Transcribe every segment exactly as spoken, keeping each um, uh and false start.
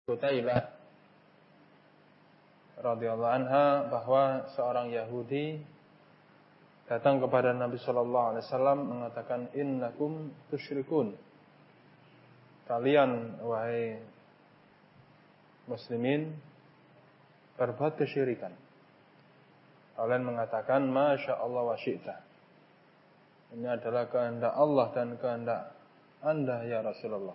Qutaibah radhiyallahu anha bahwa seorang Yahudi datang kepada Nabi sallallahu alaihi wasallam mengatakan, innakum tusyrikun, kalian wahai muslimin berbuat kesyirikan. Kalian mengatakan masya Allah wa syi'ta, ini adalah kehendak Allah dan kehendak Anda ya Rasulullah.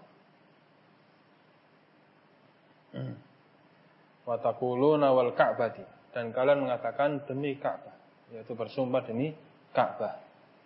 Wa taquluna wal ka'bati, dan kalian mengatakan demi Ka'bah, yaitu bersumpah demi Ka'bah.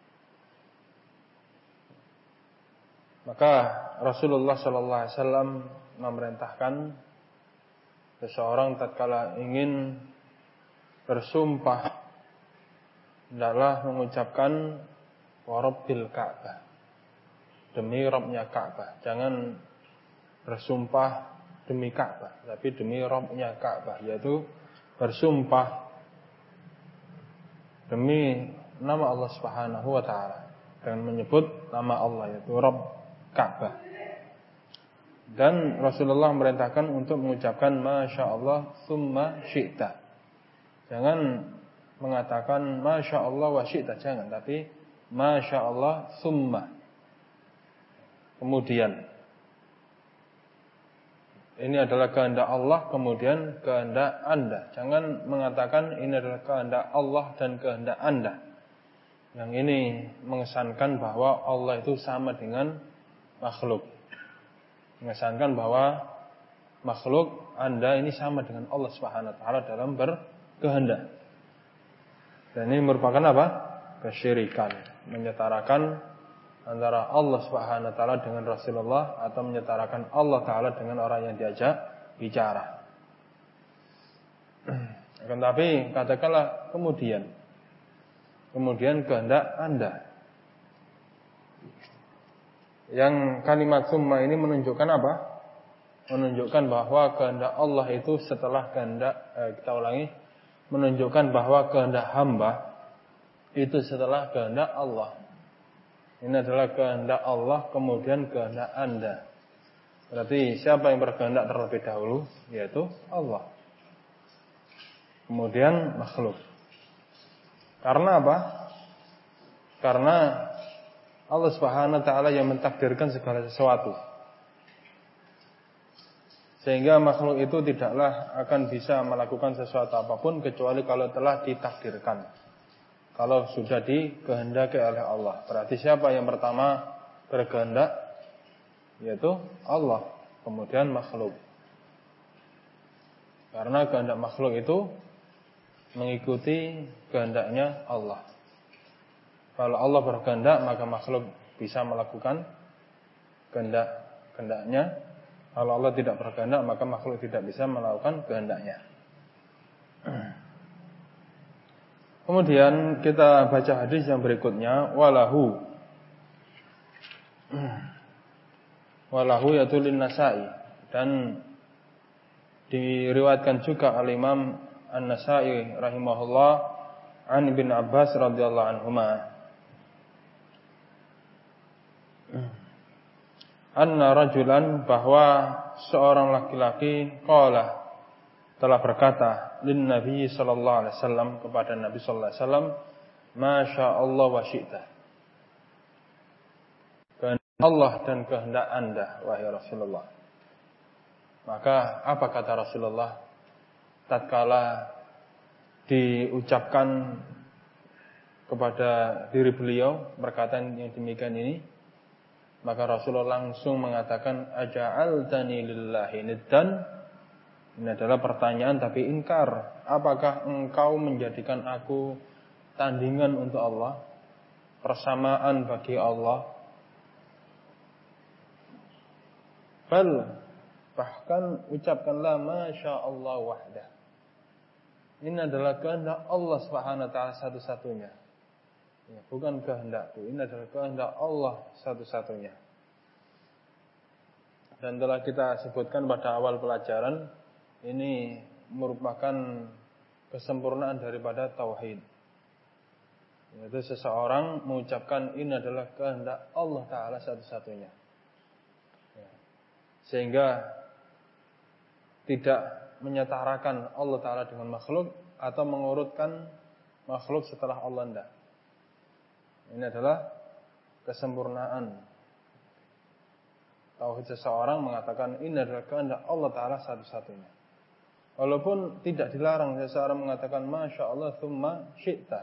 Maka Rasulullah sallallahu alaihi wasallam memerintahkan seseorang tatkala ingin bersumpah hendaklah mengucapkan wa rabbil Ka'bah, demi Rabbnya Ka'bah. Jangan bersumpah demi Ka'bah, tapi demi Rabbnya Ka'bah, yaitu bersumpah demi nama Allah Subhanahu wa taala dengan menyebut nama Allah, yaitu Rabb Ka'bah. Dan Rasulullah memerintahkan untuk mengucapkan masya Allah summa syi'ta. Jangan mengatakan masya Allah wa syi'ta, jangan, tapi masya Allah summa, kemudian. Ini adalah kehendak Allah, kemudian kehendak Anda. Jangan mengatakan ini adalah kehendak Allah dan kehendak Anda. Yang ini mengesankan bahwa Allah itu sama dengan makhluk. Mengesankan bahwa makhluk Anda ini sama dengan Allah Subhanahu wa taala dalam berkehendak. Dan ini merupakan apa? Kesyirikan, menyetarakan antara Allah Subhanahu wa taala dengan Rasulullah, atau menyetarakan Allah taala dengan orang yang diajak bicara. Akan tapi katakanlah kemudian kemudian kehendak Anda. Yang kalimat summa ini menunjukkan apa? Menunjukkan bahwa kehendak Allah itu setelah kehendak eh, kita ulangi, menunjukkan bahwa kehendak hamba itu setelah kehendak Allah. Ini adalah kehendak Allah, kemudian kehendak Anda. Berarti siapa yang berkehendak terlebih dahulu? Yaitu Allah. Kemudian makhluk. Karena apa? Karena Allah Subhanahu wa taala yang mentakdirkan segala sesuatu. Sehingga makhluk itu tidaklah akan bisa melakukan sesuatu apapun kecuali kalau telah ditakdirkan. Kalau sudah dikehendaki oleh Allah. Berarti siapa yang pertama berkehendak? Yaitu Allah. Kemudian makhluk. Karena kehendak makhluk itu mengikuti kehendaknya Allah. Kalau Allah berkehendak, maka makhluk bisa melakukan kehendak kehendaknya. Kalau Allah tidak berkehendak, maka makhluk tidak bisa melakukan kehendaknya. Kemudian kita baca hadis yang berikutnya, walahu. Walahu yaitu lin-Nasa'i, dan diriwayatkan juga oleh Imam An-Nasa'i rahimahullah an Ibn Abbas radhiyallahu anhuma. Anna rajulan, bahwa seorang laki-laki qala, telah berkata lin Nabi sallallahu alaihi wasallam, kepada Nabi sallallahu alaihi wasallam, masya Allah wa syi'ta, kehendak Allah dan kehendak Anda wahai Rasulullah. Maka apa kata Rasulullah tatkala diucapkan kepada diri beliau perkataan yang demikian ini? Maka Rasulullah langsung mengatakan, aja'altani lillahi niddan. Ini adalah pertanyaan tapi ingkar. Apakah engkau menjadikan aku tandingan untuk Allah, persamaan bagi Allah? Bal, bahkan ucapkanlah masya Allah wahdah. Ini adalah kehendak Allah Subhanahu wa taala satu-satunya. Ya, bukan kehendakku, ini adalah kehendak Allah satu-satunya. Dan telah kita sebutkan pada awal pelajaran, ini merupakan kesempurnaan daripada tauhid. Yaitu seseorang mengucapkan ini adalah kehendak Allah Ta'ala satu-satunya. Ya. Sehingga tidak menyetarakan Allah Ta'ala dengan makhluk atau mengurutkan makhluk setelah Allah, tidak. Ini adalah kesempurnaan tauhid seseorang mengatakan ini adalah kehendak Allah Ta'ala satu-satunya. Walaupun tidak dilarang seseorang mengatakan Masya Allah thumma syi'ta,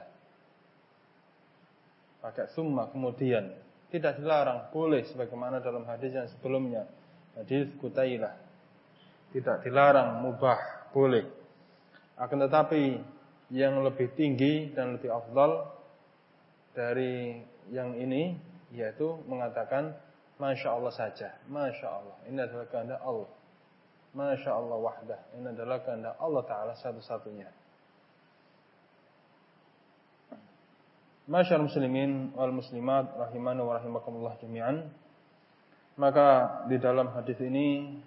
pakai thumma kemudian, tidak dilarang, boleh sebagaimana dalam hadis yang sebelumnya, hadis Qutailah, tidak dilarang, mubah, boleh. Akan tetapi yang lebih tinggi dan lebih afdal dari yang ini yaitu mengatakan Masya Allah saja, Masya Allah, ini adalah kehendak Allah, Masya Allah wahdah, ini adalah kehendak Allah Ta'ala satu-satunya. Masyaallah muslimin wal muslimat rahimani wa rahimakumullah jami'an. Maka di dalam hadis ini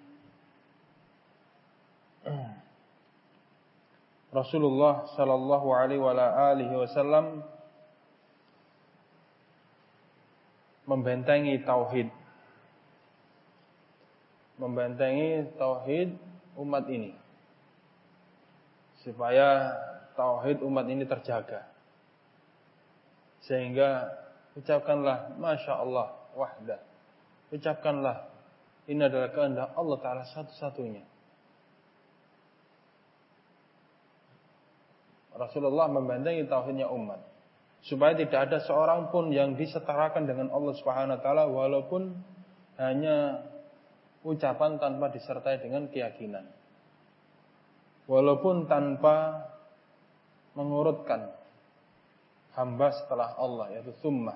Rasulullah sallallahu alaihi wa alihi wasallam membentengi tauhid. Membentengi tauhid umat ini supaya tauhid umat ini terjaga. Sehingga ucapkanlah Masya Allah wahdah, ucapkanlah ini adalah kehendak Allah Ta'ala satu-satunya. Rasulullah membentengi tauhidnya umat supaya tidak ada seorang pun yang disetarakan dengan Allah Subhanahu Wa Ta'ala walaupun hanya ucapan tanpa disertai dengan keyakinan, walaupun tanpa mengurutkan hamba setelah Allah, yaitu summa.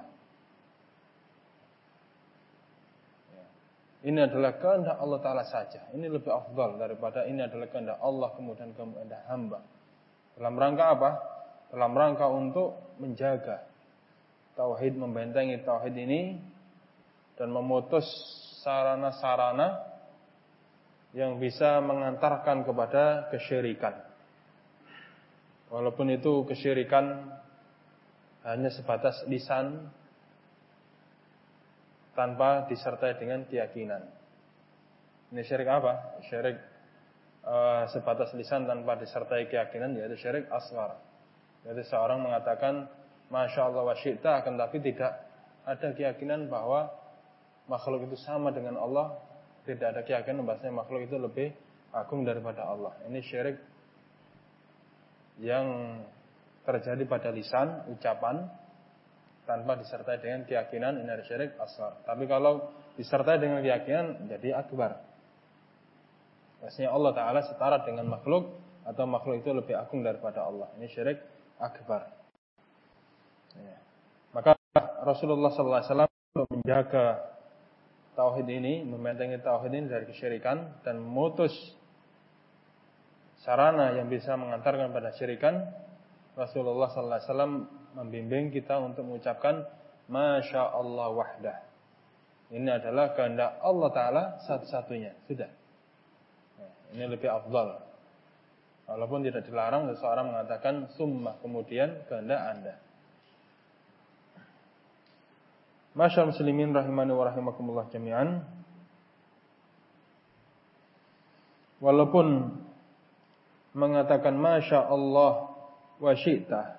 Ini adalah kehendak Allah Ta'ala saja. Ini lebih afdal daripada ini adalah kehendak Allah kemudian kehendak hamba. Dalam rangka apa? Dalam rangka untuk menjaga tauhid, membentengi tauhid ini dan memutus sarana-sarana yang bisa mengantarkan kepada kesyirikan. Walaupun itu kesyirikan hanya sebatas lisan tanpa disertai dengan keyakinan. Ini syirik apa? Syirik uh, sebatas lisan tanpa disertai keyakinan, yaitu syirik asghar. Yaitu seorang mengatakan Masya Allah wa syi'ta, akan tapi tidak ada keyakinan bahwa makhluk itu sama dengan Allah, tidak ada keyakinan bahwasanya makhluk itu lebih agung daripada Allah. Ini syirik yang terjadi pada lisan, ucapan tanpa disertai dengan keyakinan, ini adalah syirik asghar. Tapi kalau disertai dengan keyakinan jadi akbar. Maksudnya Allah Ta'ala setara dengan makhluk atau makhluk itu lebih agung daripada Allah. Ini syirik akbar. Ya. Maka Rasulullah sallallahu alaihi wasallam menjaga tauhid ini, membentengi tauhid ini dari kesyirikan dan memutus sarana yang bisa mengantarkan pada syirikan. Rasulullah sallallahu alaihi wasallam membimbing kita untuk mengucapkan Masya Allah wahdah. Ini adalah kehendak Allah Ta'ala satu-satunya. Sudah. Nah, ini lebih afdal. Walaupun tidak dilarang seseorang mengatakan summa kemudian kehendak Anda. Masyaallah muslimin rahimani wa rahimakumullah jami'an. Walaupun mengatakan Masya Allah wa syi'ta,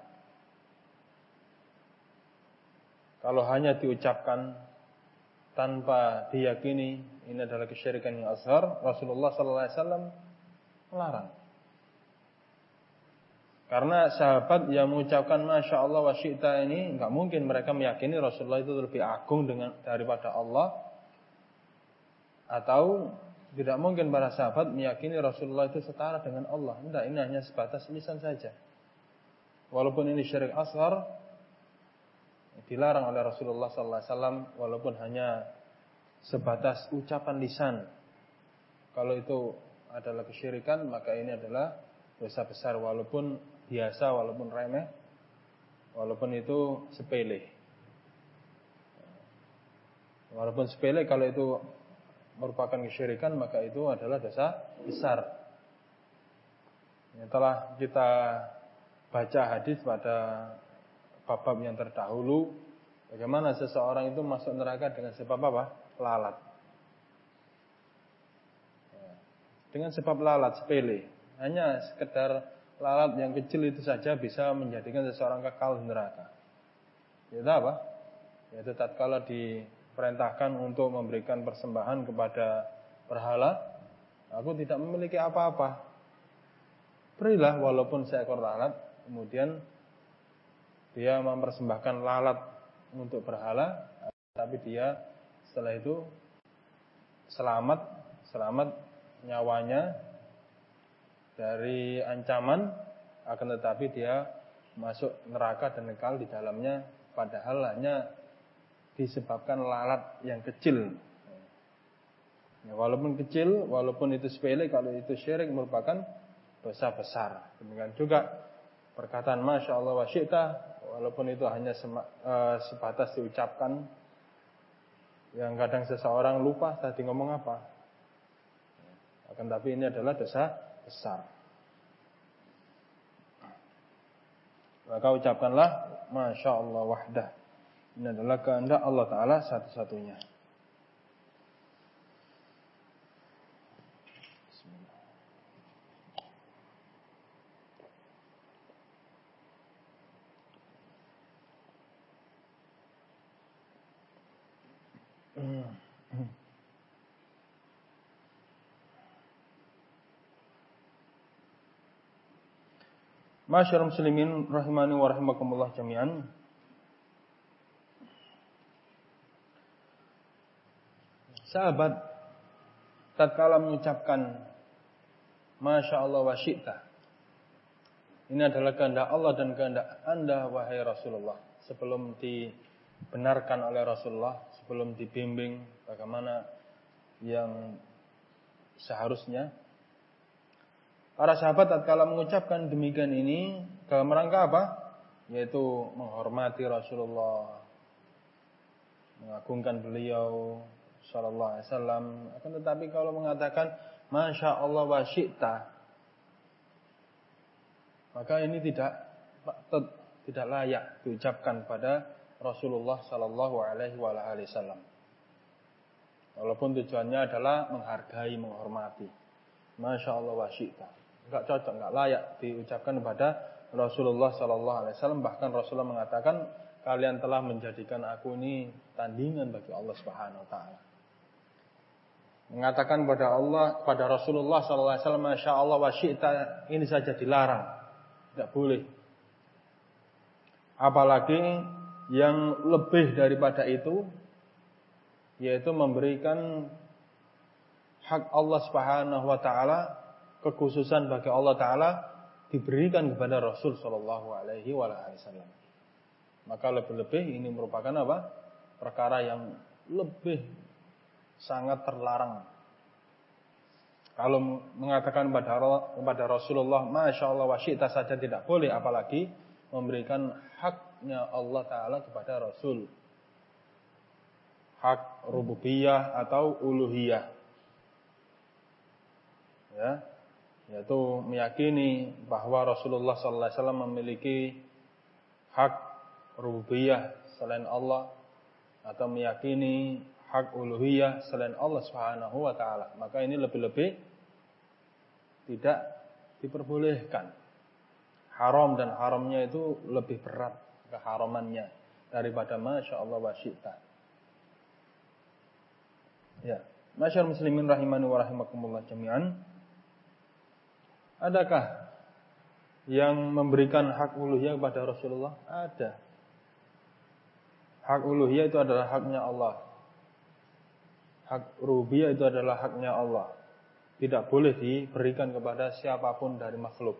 kalau hanya diucapkan tanpa diyakini ini adalah kesyirikan yang asghar, Rasulullah sallallahu alaihi wasallam melarang. Karena sahabat yang mengucapkan Masya Allah wa syi'ta ini enggak mungkin mereka meyakini Rasulullah itu lebih agung dengan daripada Allah, atau tidak mungkin para sahabat meyakini Rasulullah itu setara dengan Allah. Tidak, ini hanya sebatas lisan saja. Walaupun ini syirik asghar, dilarang oleh Rasulullah sallallahu alaihi wasallam walaupun hanya sebatas ucapan lisan. Kalau itu adalah kesyirikan, maka ini adalah dosa besar walaupun biasa, walaupun remeh, walaupun itu sepele. Walaupun sepele, kalau itu merupakan kesyirikan, maka itu adalah dosa besar. Yang telah kita baca hadis pada bab yang terdahulu, bagaimana seseorang itu masuk neraka dengan sebab apa? Lalat. dengan sebab lalat sepele. Hanya sekedar lalat yang kecil itu saja bisa menjadikan seseorang kekal di neraka. Yaitu apa? Yaitu tatkala diperintahkan untuk memberikan persembahan kepada berhala, aku tidak memiliki apa-apa. Berilah walaupun seekor lalat, kemudian dia mempersembahkan lalat untuk berhala, tapi dia setelah itu selamat, selamat nyawanya dari ancaman, akan tetapi dia masuk neraka dan kekal di dalamnya, padahal hanya disebabkan lalat yang kecil. Ya, walaupun kecil, walaupun itu sepele, kalau itu syirik merupakan dosa besar. Demikian juga perkataan Masya Allah wa syi'ta, walaupun itu hanya sema, uh, sebatas diucapkan, yang kadang seseorang lupa tadi ngomong apa. Akan tapi ini adalah dosa besar. Maka ucapkanlah Masya Allah wahdah. Ini adalah kehendak Allah Ta'ala satu-satunya. Masyarul muslimin rahimani wa rahimakumullah jami'an. Sahabat tatkala mengucapkan Masya Allah wa syi'ta, ini adalah kehendak Allah dan kehendak Anda wahai Rasulullah. Sebelum dibenarkan oleh Rasulullah, sebelum dibimbing bagaimana yang seharusnya, para sahabat tatkala mengucapkan demikian ini dalam rangka apa? Yaitu menghormati Rasulullah, mengagungkan beliau sallallahu alaihi wasallam. Akan tetapi kalau mengatakan Masya Allah wa syi'ta, maka ini tidak tidak layak diucapkan pada Rasulullah sallallahu alaihi wasallam. Walaupun tujuannya adalah menghargai, menghormati. Masya Allah wa syi'ta, enggak cocok, enggak layak diucapkan kepada Rasulullah sallallahu alaihi wasallam. Bahkan Rasulullah mengatakan, kalian telah menjadikan aku ini tandingan bagi Allah Subhanahu wa taala. Mengatakan pada Allah, pada Rasulullah sallallahu alaihi wasallam Masya Allah wa syi'ta, ini saja dilarang, tidak boleh. Apalagi yang lebih daripada itu, yaitu memberikan hak Allah Subhanahu wa taala, kekhususan bagi Allah taala diberikan kepada Rasul sallallahu alaihi wasallam. Maka lebih-lebih ini merupakan apa? Perkara yang lebih sangat terlarang. Kalau mengatakan kepada Rasulullah Masya Allah wa syi'ta saja tidak boleh, apalagi memberikan haknya Allah taala kepada Rasul. Hak rububiyah atau uluhiyah. Ya, yaitu meyakini bahwa Rasulullah sallallahu alaihi wasallam memiliki hak rububiyah selain Allah, atau meyakini hak uluhiyah selain Allah Subhanahu wa taala. Maka ini lebih-lebih tidak diperbolehkan. Haram, dan haramnya itu lebih berat keharamannya daripada Masya Allah wa syi'ta. Ya, masyarakat muslimin rahimani wa rahimakumullah jami'an. Adakah yang memberikan hak uluhiyah kepada Rasulullah? Ada. Hak uluhiyah itu adalah haknya Allah. Hak rububiyah itu adalah haknya Allah. Tidak boleh diberikan kepada siapapun dari makhluk.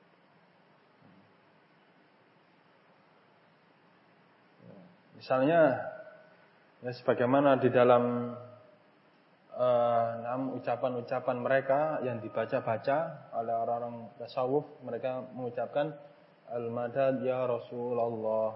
Misalnya, ya sebagaimana di dalam uh, enam ucapan-ucapan mereka yang dibaca-baca oleh orang-orang tasawuf, mereka mengucapkan Al-Madad ya Rasulullah.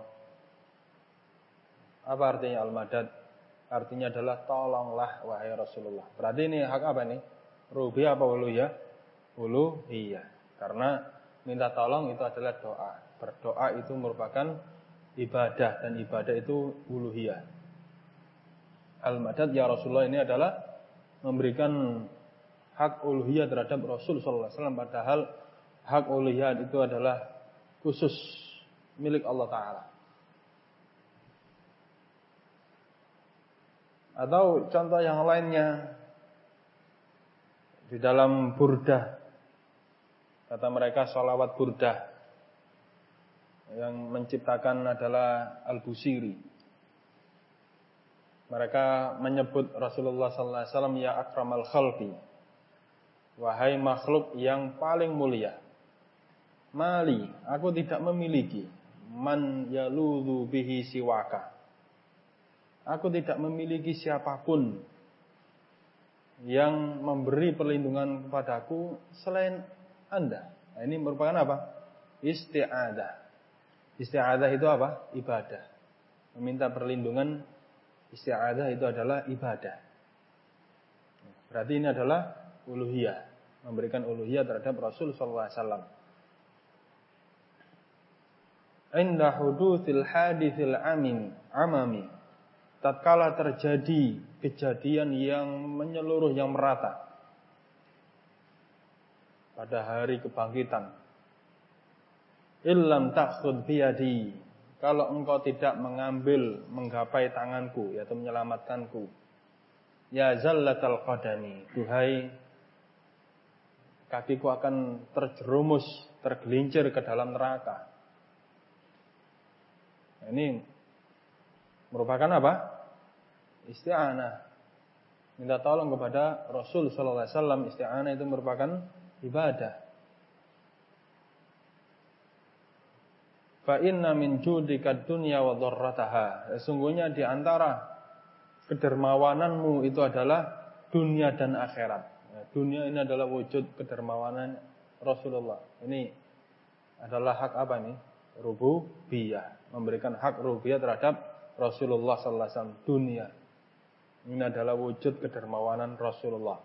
Apa artinya Al-Madad? Artinya adalah tolonglah wahai Rasulullah. Berarti ini hak apa nih? Rububiyah apa uluhiyah? Uluhiyah. Karena minta tolong itu adalah doa. Berdoa itu merupakan ibadah, dan ibadah itu uluhiyah. Al-Madad ya Rasulullah ini adalah memberikan hak uluhiyah terhadap Rasul sallallahu alaihi wasallam, padahal hak uluhiyah itu adalah khusus milik Allah Ta'ala. Atau contoh yang lainnya, di dalam burdah, kata mereka sholawat burdah, yang menciptakan adalah Al-Busiri. Mereka menyebut Rasulullah sallallahu alaihi wasallam ya akramal khalqi, wahai makhluk yang paling mulia. Mali, aku tidak memiliki man yaludhu bihi siwaka. Aku tidak memiliki siapapun yang memberi perlindungan kepadaku selain Anda. Nah, ini merupakan apa? Isti'adah. Isti'adah itu apa? Ibadah. Meminta perlindungan, isti'adah itu adalah ibadah. Berarti ini adalah uluhiyah, memberikan uluhiyah terhadap Rasul sallallahu alaihi wasallam. Inda hudutsil haditsil amin amami, tatkala terjadi kejadian yang menyeluruh, yang merata pada hari kebangkitan. Illam ta'khud biyadi, kalau engkau tidak mengambil, menggapai tanganku, yaitu menyelamatkanku. Ya zallatal qadami, duhai kakiku akan terjerumus, tergelincir ke dalam neraka. Nah, ini merupakan apa? Isti'anah. Minta tolong kepada Rasul sallallahu alaihi wasallam. Isti'anah itu merupakan ibadah. Fa inna min judika dunya wa dharrataha. Sesungguhnya di antara kedermawananmu itu adalah dunia dan akhirat. Dunia ini adalah wujud kedermawanan Rasulullah. Ini adalah hak apa nih? Rububiyah. Memberikan hak rububiyah terhadap Rasulullah sallallahu alaihi wasallam. Dunia ini adalah wujud kedermawanan Rasulullah.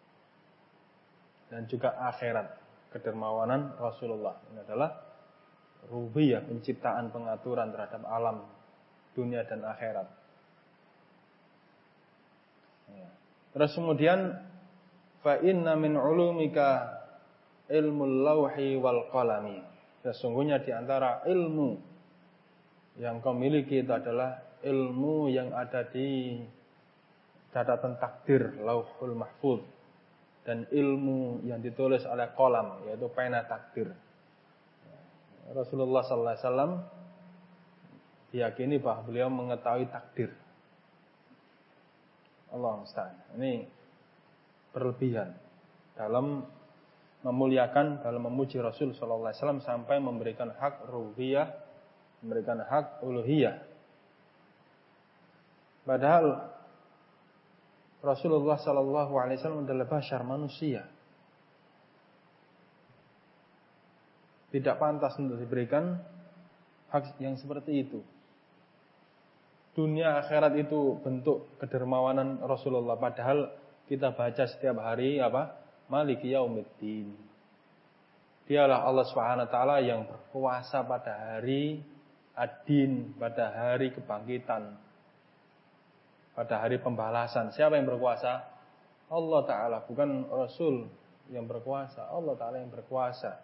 Dan juga akhirat, kedermawanan Rasulullah. Ini adalah rububiyah, penciptaan, pengaturan terhadap alam dunia dan akhirat. Terus kemudian fa inna min ulumika ilmul lauhi wal qalami. Sesungguhnya di antara ilmu yang kau miliki itu adalah ilmu yang ada di catatan takdir, lauhul mahfuz, dan ilmu yang ditulis oleh qalam, yaitu pena takdir. Rasulullah sallallahu alaihi wasallam diyakini bahwa beliau mengetahui takdir. Allah musta'an. Ini berlebihan dalam memuliakan, dalam memuji Rasul sallallahu alaihi wasallam sampai memberikan hak rububiyah, memberikan hak uluhiyah. Padahal Rasulullah sallallahu alaihi wasallam adalah bashar, manusia. Tidak pantas untuk diberikan hak yang seperti itu. Dunia akhirat itu bentuk kedermawanan Rasulullah. Padahal kita baca setiap hari apa? Maliki yaumiddin. Dialah Allah Subhanahu wa taala yang berkuasa pada hari ad-din, pada hari kebangkitan, pada hari pembalasan. Siapa yang berkuasa? Allah Ta'ala, bukan Rasul yang berkuasa. Allah Ta'ala yang berkuasa.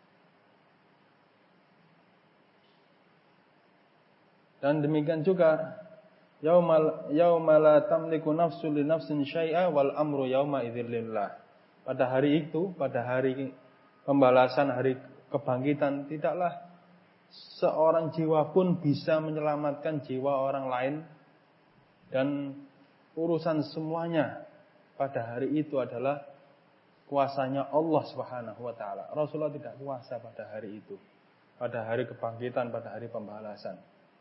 Dan demikian juga yaumal yauma la tamliku nafsun li nafsin syai'a wal amru yauma idzil lillah. Pada hari itu, pada hari pembalasan, hari kebangkitan, tidaklah seorang jiwa pun bisa menyelamatkan jiwa orang lain, dan urusan semuanya pada hari itu adalah kuasanya Allah Subhanahu wa taala. Rasulullah tidak kuasa pada hari itu, pada hari kebangkitan, pada hari pembalasan.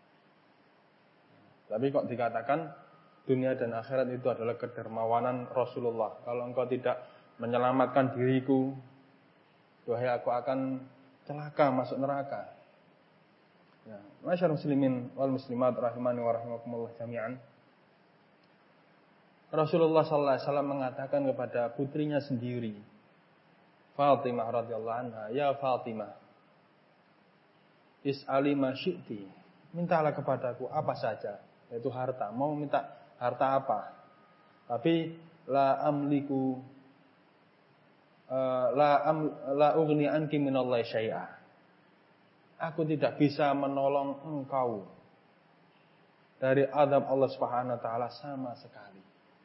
Tapi kok dikatakan dunia dan akhirat itu adalah kedermawanan Rasulullah. Kalau engkau tidak menyelamatkan diriku, wahai aku akan celaka, masuk neraka. Ya, masyarakat muslimin wal muslimat rahimani wa rahimakumullah jami'an. Rasulullah sallallahu alaihi wasallam mengatakan kepada putrinya sendiri, Fatimah radhiyallahu anha, ya Fatimah, is'ali ma syi'ti, mintalah kepadaku apa saja, yaitu harta. Mau minta harta apa? Tapi la amliku la am, la ughni anki minallahi syai'a. Aku tidak bisa menolong engkau dari azab Allah Subhanahu wa taala sama sekali.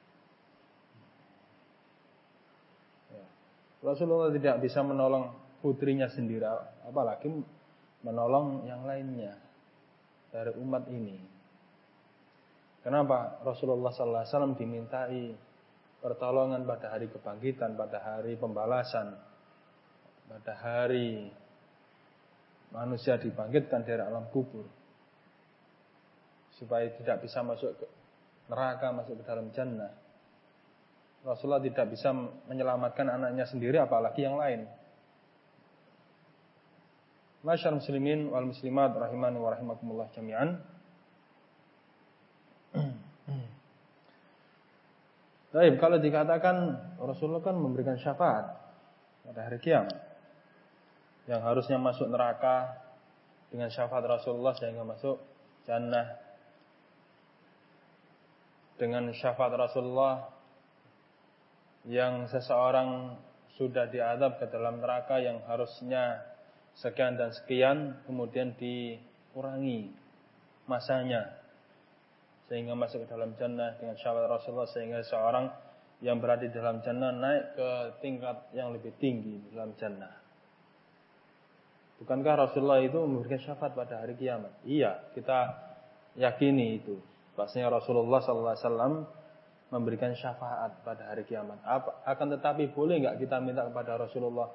Ya. Rasulullah tidak bisa menolong putrinya sendiri, apalagi menolong yang lainnya dari umat ini. Kenapa Rasulullah sallallahu alaihi wasallam dimintai pertolongan pada hari kebangkitan, pada hari pembalasan, pada hari manusia dibangkitkan dari alam kubur, supaya tidak bisa masuk ke neraka, masuk ke dalam jannah. Rasulullah tidak bisa menyelamatkan anaknya sendiri, apalagi yang lain. Masyaallah muslimin wal muslimat rahimani wa rahimakumullah jami'an. Baik, kalau dikatakan Rasulullah kan memberikan syafaat pada hari kiamat, yang harusnya masuk neraka dengan syafaat Rasulullah sehingga masuk jannah, dengan syafaat Rasulullah yang seseorang sudah diazab ke dalam neraka yang harusnya sekian dan sekian, kemudian dikurangi masanya sehingga masuk ke dalam jannah dengan syafaat Rasulullah, sehingga seorang yang berada di dalam jannah naik ke tingkat yang lebih tinggi di dalam jannah. Bukankah Rasulullah itu memberikan syafaat pada hari kiamat? Iya, kita yakini itu. Bahwasanya Rasulullah sallallahu alaihi wasallam memberikan syafaat pada hari kiamat. Akan tetapi boleh enggak kita minta kepada Rasulullah,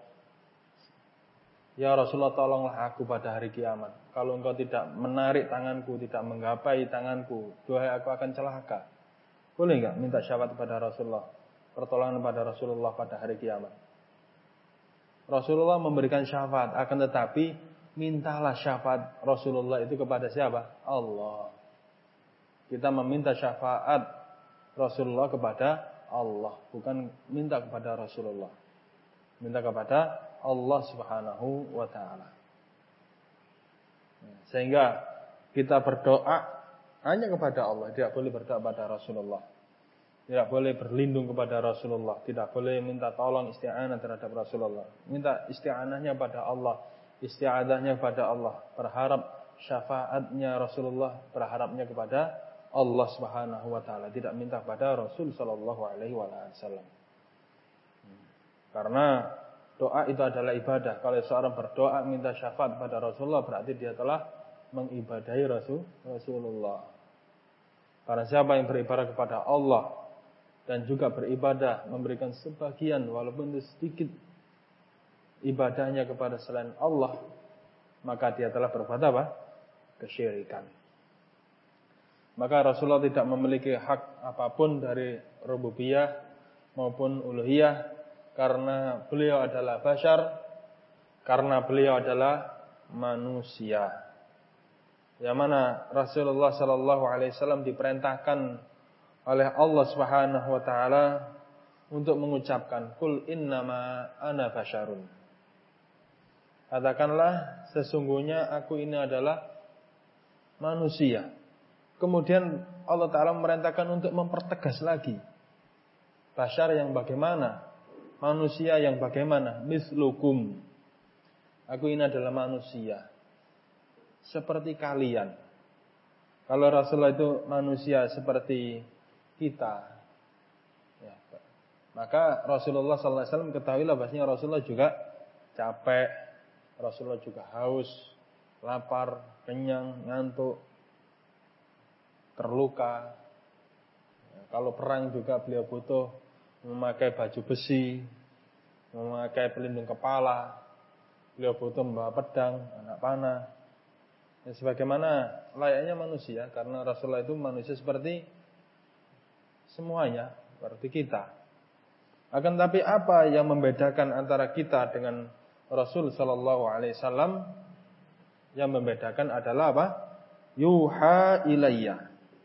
ya Rasulullah tolonglah aku pada hari kiamat. Kalau engkau tidak menarik tanganku, tidak menggapai tanganku, doa aku akan celaka. Boleh enggak minta syafaat kepada Rasulullah, pertolongan kepada Rasulullah pada hari kiamat? Rasulullah memberikan syafaat, akan tetapi mintalah syafaat Rasulullah itu kepada siapa? Allah. Kita meminta syafaat Rasulullah kepada Allah, bukan minta kepada Rasulullah. Minta kepada Allah Subhanahu wa taala. Sehingga kita berdoa hanya kepada Allah, tidak boleh berdoa kepada Rasulullah. Tidak boleh berlindung kepada Rasulullah, tidak boleh minta tolong isti'anah terhadap Rasulullah. Minta isti'anahnya pada Allah, isti'adahnya pada Allah, berharap syafaatnya Rasulullah, berharapnya kepada Allah Subhanahu wa taala, tidak minta kepada Rasul sallallahu alaihi wasallam. Karena doa itu adalah ibadah. Kalau seorang berdoa minta syafaat pada Rasulullah, berarti dia telah mengibadahi Rasul Rasulullah. Karena siapa yang beribadah kepada Allah dan juga beribadah memberikan sebagian walaupun itu sedikit ibadahnya kepada selain Allah, maka dia telah berbuat apa? Kesyirikan. Maka Rasulullah tidak memiliki hak apapun dari rububiyah maupun uluhiyah, karena beliau adalah bashar, karena beliau adalah manusia. Yang mana Rasulullah sallallahu alaihi wasallam diperintahkan oleh Allah Subhanahu wa taala untuk mengucapkan qul innama ana basyarun. Katakanlah sesungguhnya aku ini adalah manusia. Kemudian Allah taala memerintahkan untuk mempertegas lagi. Bashar yang bagaimana? Manusia yang bagaimana? Mislukum. Aku ini adalah manusia seperti kalian. Kalau Rasulullah itu manusia seperti kita, ya, maka Rasulullah sallallahu alaihi wasallam ketahuilah bahwasanya Rasulullah juga capek, Rasulullah juga haus, lapar, kenyang, ngantuk, terluka. Ya, kalau perang juga beliau butuh memakai baju besi, memakai pelindung kepala, beliau butuh membawa pedang, anak panah. Ya, sebagaimana layaknya manusia, karena Rasulullah itu manusia seperti semuanya, seperti kita. Akan tapi apa yang membedakan antara kita dengan Rasul sallallahu alaihi wasallam? Yang membedakan adalah apa? Yuha ilayya.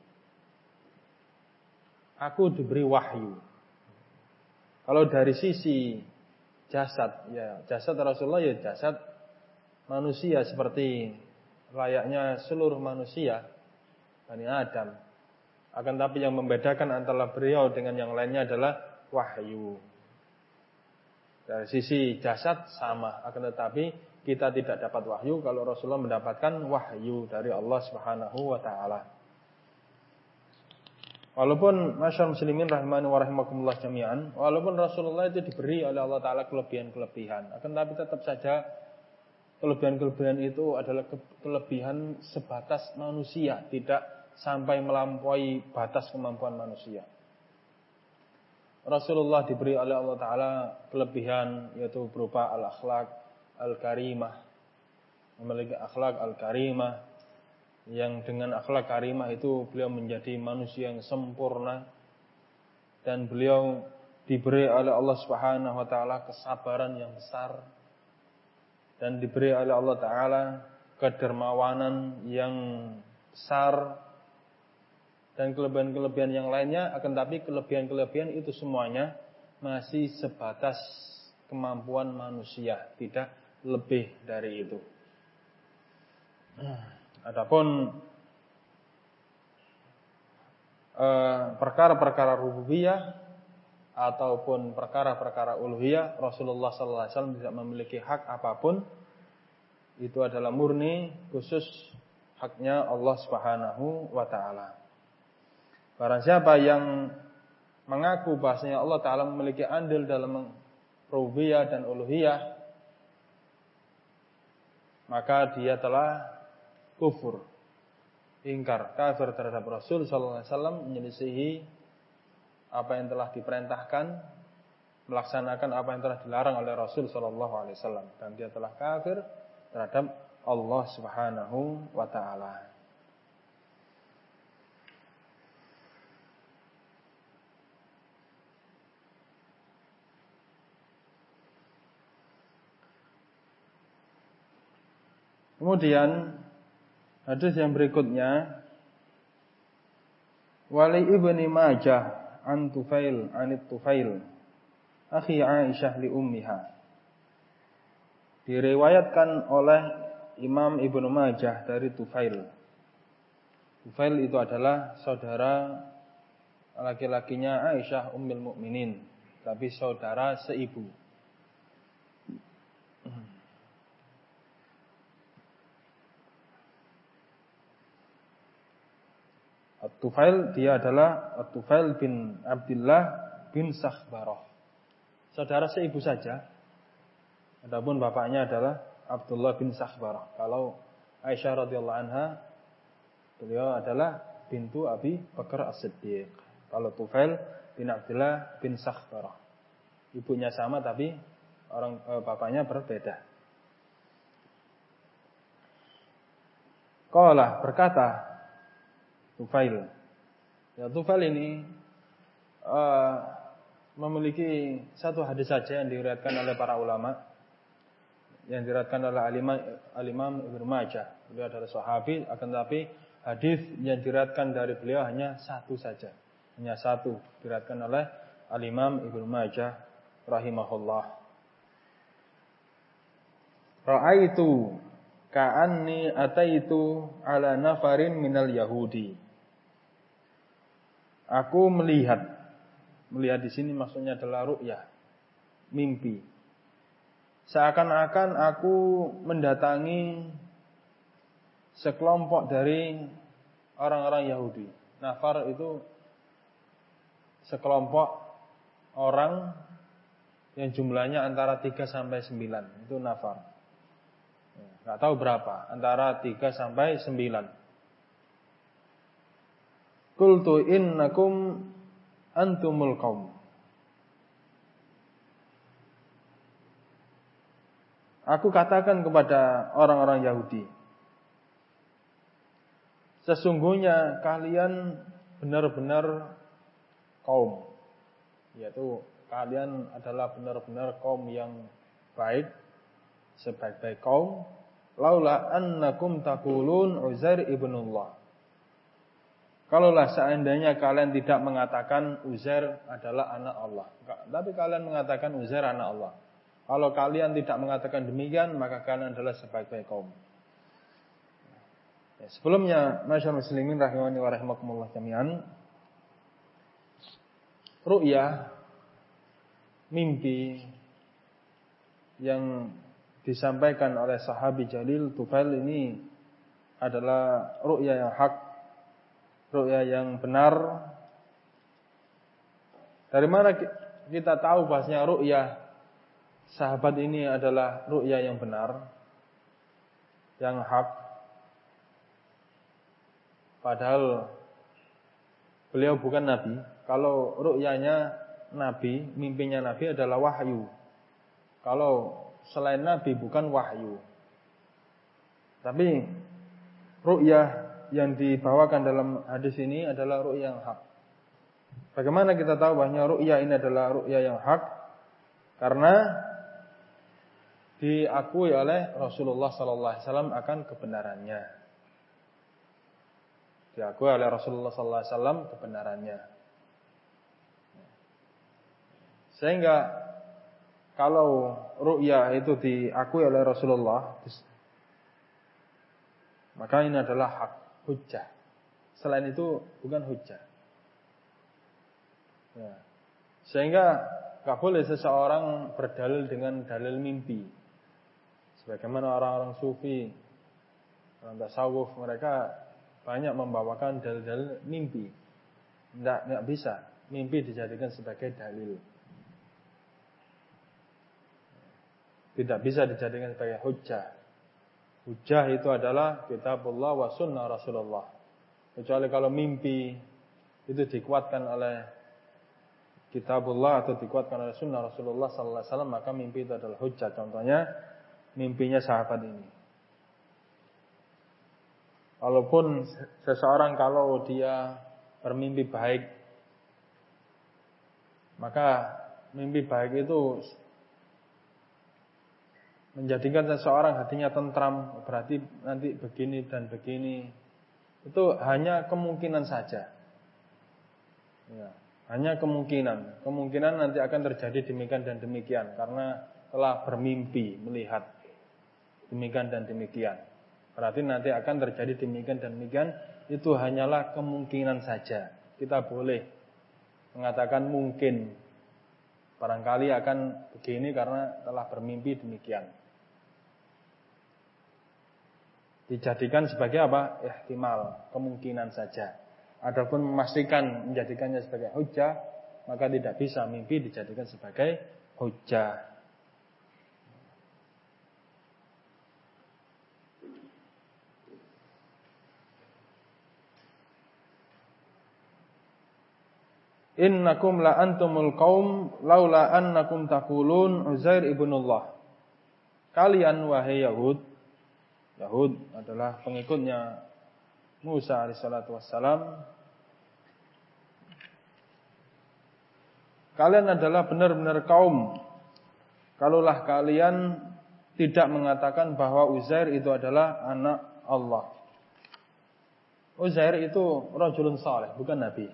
Aku diberi wahyu. Kalau dari sisi jasad, ya jasad Rasulullah ya jasad manusia seperti layaknya seluruh manusia, Bani Adam. Akan tapi yang membedakan antara beliau dengan yang lainnya adalah wahyu. Dari sisi jasad sama, akan tetapi kita tidak dapat wahyu kalau Rasulullah mendapatkan wahyu dari Allah Subhanahu wa taala. Walaupun masyarakat muslimin rahimani wa rahimakumullah jami'an, walaupun Rasulullah itu diberi oleh Allah taala kelebihan-kelebihan, akan tetapi tetap saja kelebihan-kelebihan itu adalah kelebihan sebatas manusia, tidak sampai melampaui batas kemampuan manusia. Rasulullah diberi oleh Allah taala kelebihan yaitu berupa al-akhlaq al-karimah, memiliki akhlak al-karimah, yang dengan akhlak karimah itu beliau menjadi manusia yang sempurna, dan beliau diberi oleh Allah Subhanahu wa taala kesabaran yang besar, dan diberi oleh Allah taala kedermawanan yang besar, dan kelebihan-kelebihan yang lainnya. Akan tapi kelebihan-kelebihan itu semuanya masih sebatas kemampuan manusia, tidak lebih dari itu. Adapun eh, perkara-perkara rububiyah ataupun perkara-perkara uluhiyah, Rasulullah sallallahu alaihi wasallam tidak memiliki hak apapun. Itu adalah murni khusus haknya Allah Subhanahu wa taala. Barang siapa yang mengaku bahasanya Allah taala memiliki andil dalam rububiyah dan uluhiyah, maka dia telah kufur, ingkar, kafir terhadap Rasul sallallahu alaihi wasallam, menyelisihi apa yang telah diperintahkan, melaksanakan apa yang telah dilarang oleh Rasul sallallahu alaihi wasallam, dan dia telah kafir terhadap Allah Subhanahu wa taala. Kemudian hadis yang berikutnya, Wali ibni Majah an Tufail anit Tufail akhi Aisyah li ummiha. Diriwayatkan oleh Imam Ibnu Majah dari Tufail. Tufail itu adalah saudara laki-lakinya Aisyah ummul mukminin, tapi saudara seibu. At-Tufail dia adalah At-Tufail bin Abdullah bin Sakhbarah, saudara seibu saja. Adapun bapaknya adalah Abdullah bin Sakhbarah. Kalau Aisyah radhiyallahu anha, beliau adalah bintu Abi Bakar As-Siddiq. Kalau Tufail bin Abdullah bin Sakhbarah, ibunya sama tapi orang eh, bapaknya berbeda. Qala, berkata Tufail. Ya, Tufail ini uh, memiliki satu hadis saja yang diriwayatkan oleh para ulama, yang diriwayatkan oleh Al-Imam Ibnu Majah. Beliau adalah sahabi, akan tetapi hadis yang diriwayatkan dari beliau hanya satu saja, hanya satu diriwayatkan oleh Al-Imam Ibnu Majah rahimahullah. Ra'aitu ka'anni ataitu ala nafarin minal yahudi. Aku melihat, melihat di sini maksudnya adalah ru'yah, mimpi. Seakan-akan aku mendatangi sekelompok dari orang-orang Yahudi. Nafar itu sekelompok orang yang jumlahnya antara tiga sampai sembilan. Itu nafar. Enggak tahu berapa, antara tiga sampai sembilan. Qultu innakum antumul qaum. Aku katakan kepada orang-orang Yahudi, sesungguhnya kalian benar-benar kaum, yaitu kalian adalah benar-benar kaum yang baik, sebaik-baik kaum. Laula annakum taqulun Uzair ibnullah. Kalaulah seandainya kalian tidak mengatakan Uzair adalah anak Allah, tapi kalian mengatakan Uzair anak Allah. Kalau kalian tidak mengatakan demikian, maka kalian adalah sebaik-baik kaum. Ya, sebelumnya, masyaallah muslimin rahimani wa rahimakumullah jami'an, ru'yah, mimpi, yang disampaikan oleh sahabi jalil Tufail ini adalah ru'ya yang hak, ru'ya yang benar. Dari mana kita tahu bahasanya ru'ya sahabat ini adalah ru'ya yang benar, yang hak? Padahal beliau bukan nabi. Kalau ru'yanya nabi, mimpinya nabi adalah wahyu. Kalau selain nabi bukan wahyu. Tapi ru'ya yang dibawakan dalam hadis ini adalah ru'ya yang hak. Bagaimana kita tahu bahwa ru'ya ini adalah ru'ya yang hak? Karena diakui oleh Rasulullah sallallahu alaihi wasallam akan kebenarannya. Diakui oleh Rasulullah sallallahu alaihi wasallam kebenarannya. Sehingga kalau ru'ya itu diakui oleh Rasulullah, maka ini adalah hak, hujjah. Selain itu bukan hujjah. Ya. Sehingga gak boleh seseorang berdalil dengan dalil mimpi. Sebagaimana orang-orang sufi, orang tasawuf, mereka banyak membawakan dalil-dalil mimpi. Tidak, tidak bisa mimpi dijadikan sebagai dalil. Tidak bisa dijadikan sebagai hujjah. Hujjah itu adalah kitabullah wa sunnah Rasulullah. Kecuali kalau mimpi itu dikuatkan oleh kitabullah atau dikuatkan oleh sunnah Rasulullah sallallahu alaihi wasallam, maka mimpi itu adalah hujjah. Contohnya mimpinya sahabat ini. Walaupun seseorang kalau dia bermimpi baik, maka mimpi baik itu menjadikan seseorang hatinya tentram, berarti nanti begini dan begini. Itu hanya kemungkinan saja. Ya, hanya kemungkinan. Kemungkinan nanti akan terjadi demikian dan demikian karena telah bermimpi melihat demikian dan demikian. Berarti nanti akan terjadi demikian dan demikian. Itu hanyalah kemungkinan saja. Kita boleh mengatakan mungkin barangkali akan begini karena telah bermimpi demikian. Dijadikan sebagai apa? Ihtimal, kemungkinan saja. Adapun memastikan menjadikannya sebagai hujjah, maka tidak bisa mimpi dijadikan sebagai hujjah. Innakum la antumul qaum laula annakum taqulun Uzair ibnullah. Kalian wahai Yahud, Yahud adalah pengikutnya Musa alaihissalatu wassalam. Kalian adalah benar-benar kaum kalaulah kalian tidak mengatakan bahwa Uzair itu adalah anak Allah. Uzair itu rajulun saleh, bukan nabi.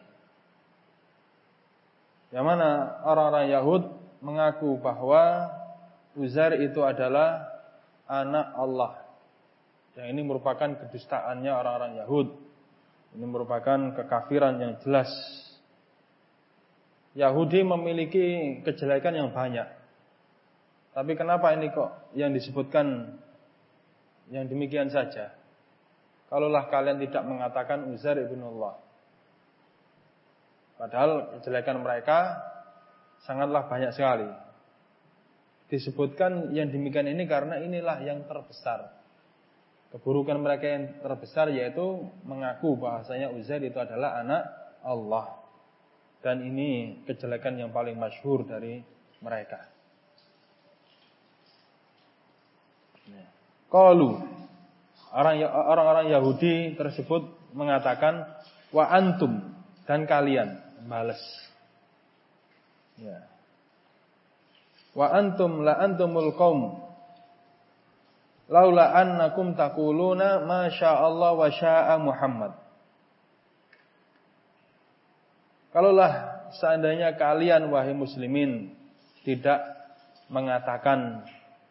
Yang mana orang-orang Yahud mengaku bahwa Uzair itu adalah anak Allah. Yang ini merupakan kedustaannya orang-orang Yahud. Ini merupakan kekafiran yang jelas. Yahudi memiliki kejelekan yang banyak. Tapi kenapa ini kok yang disebutkan yang demikian saja? Kalaulah kalian tidak mengatakan Uzair ibnullah. Padahal kejelekan mereka sangatlah banyak sekali. Disebutkan yang demikian ini karena inilah yang terbesar. Keburukan mereka yang terbesar yaitu mengaku bahasanya Uzair itu adalah anak Allah. Dan ini kejelekan yang paling masyhur dari mereka. Qalu, orang-orang Yahudi tersebut mengatakan wa antum, dan kalian, balas. Ya. Wa antum la antumul qaum laula annakum taquluna ma sya'allah wa sya'a Muhammad. Kalaulah seandainya kalian wahai muslimin tidak mengatakan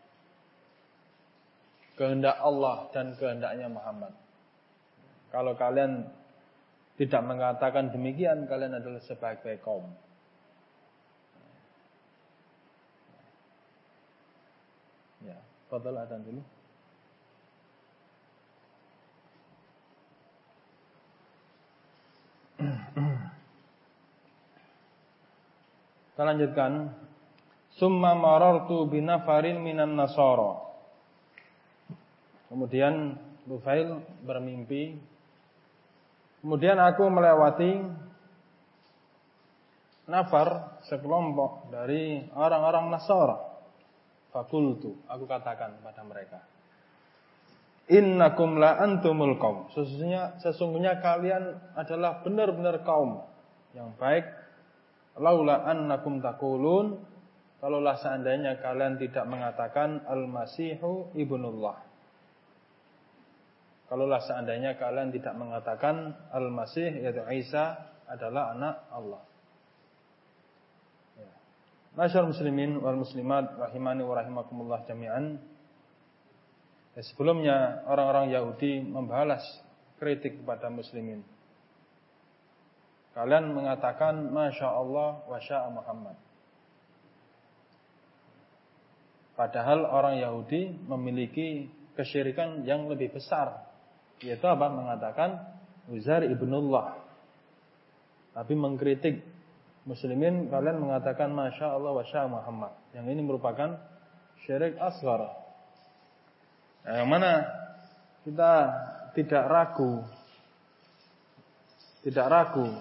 kehendak Allah dan kehendaknya Muhammad. Kalau kalian tidak mengatakan demikian, kalian adalah sebaik-baik kaum. Ya, fadhal adzan dulu. Kita lanjutkan. Summa marartu binafarin minan nasara. Kemudian Tufail bermimpi. Kemudian aku melewati nafar, sekelompok dari orang-orang Nasara. Fakultu, aku katakan kepada mereka, innakum la antumul qaum. Sesungguhnya, sesungguhnya kalian adalah benar-benar kaum yang baik. Laula annakum taqulun, kalaulah seandainya kalian tidak mengatakan al-Masihu ibnullah. Kalaulah seandainya kalian tidak mengatakan al-Masih yaitu Isa adalah anak Allah. Ya. Masyaallah muslimin wal muslimat rahimani wa rahimakumullah jami'an. Ya, sebelumnya orang-orang Yahudi membalas kritik kepada muslimin. Kalian mengatakan Masya Allah wa sya'a Muhammad. Padahal orang Yahudi memiliki kesyirikan yang lebih besar, yaitu apa? Mengatakan Uzair ibnullah. Tapi mengkritik muslimin, kalian mengatakan Masya Allah wa sya'a Muhammad. Yang ini merupakan syirik asghar. Nah, yang mana kita tidak ragu, tidak ragu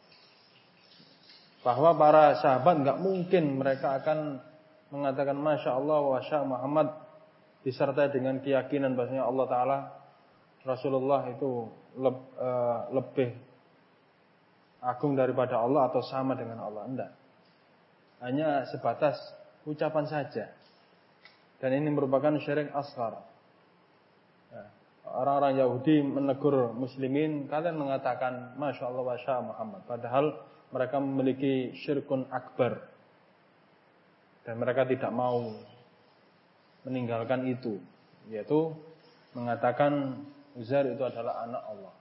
bahwa para sahabat enggak mungkin mereka akan mengatakan Masya Allah wa sya'a Muhammad disertai dengan keyakinan bahwasanya Allah Ta'ala, Rasulullah itu leb, uh, lebih agung daripada Allah atau sama dengan Allah. Enggak. Hanya sebatas ucapan saja. Dan ini merupakan syirik asghar. Ya. Orang-orang Yahudi menegur muslimin, kalian mengatakan Masya Allah wa sya'a Muhammad. Padahal mereka memiliki syirkun akbar. Dan mereka tidak mau meninggalkan itu, yaitu mengatakan Uzair itu adalah anak Allah.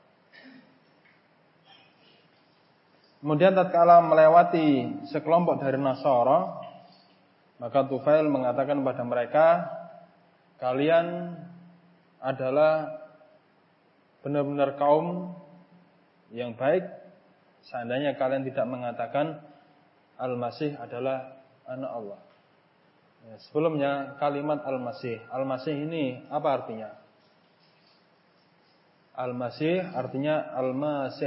Kemudian tatkala melewati sekelompok dari Nasara, maka Tufail mengatakan kepada mereka, kalian adalah benar-benar kaum yang baik seandainya kalian tidak mengatakan Al-Masih adalah anak Allah. Ya, sebelumnya kalimat Al-Masih. Al-Masih ini apa artinya? Al-Masih artinya Al-Masih,